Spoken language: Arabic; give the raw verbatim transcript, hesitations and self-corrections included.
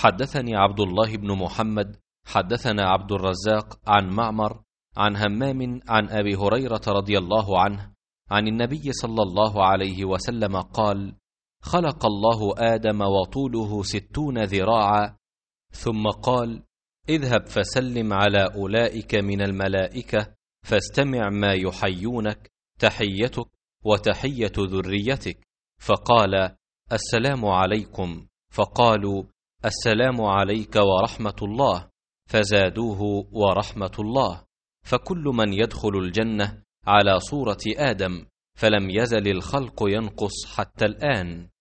حدثني عبد الله بن محمد حدثنا عبد الرزاق عن معمر عن همام عن أبي هريرة رضي الله عنه عن النبي صلى الله عليه وسلم قال: خلق الله آدم وطوله ستون ذراعا، ثم قال: اذهب فسلم على أولئك من الملائكة فاستمع ما يحيونك، تحيتك وتحية ذريتك. فقال: السلام عليكم. فقالوا: السلام عليك ورحمة الله. فزادوه: ورحمة الله. فكل من يدخل الجنة على صورة آدم، فلم يزل الخلق ينقص حتى الآن.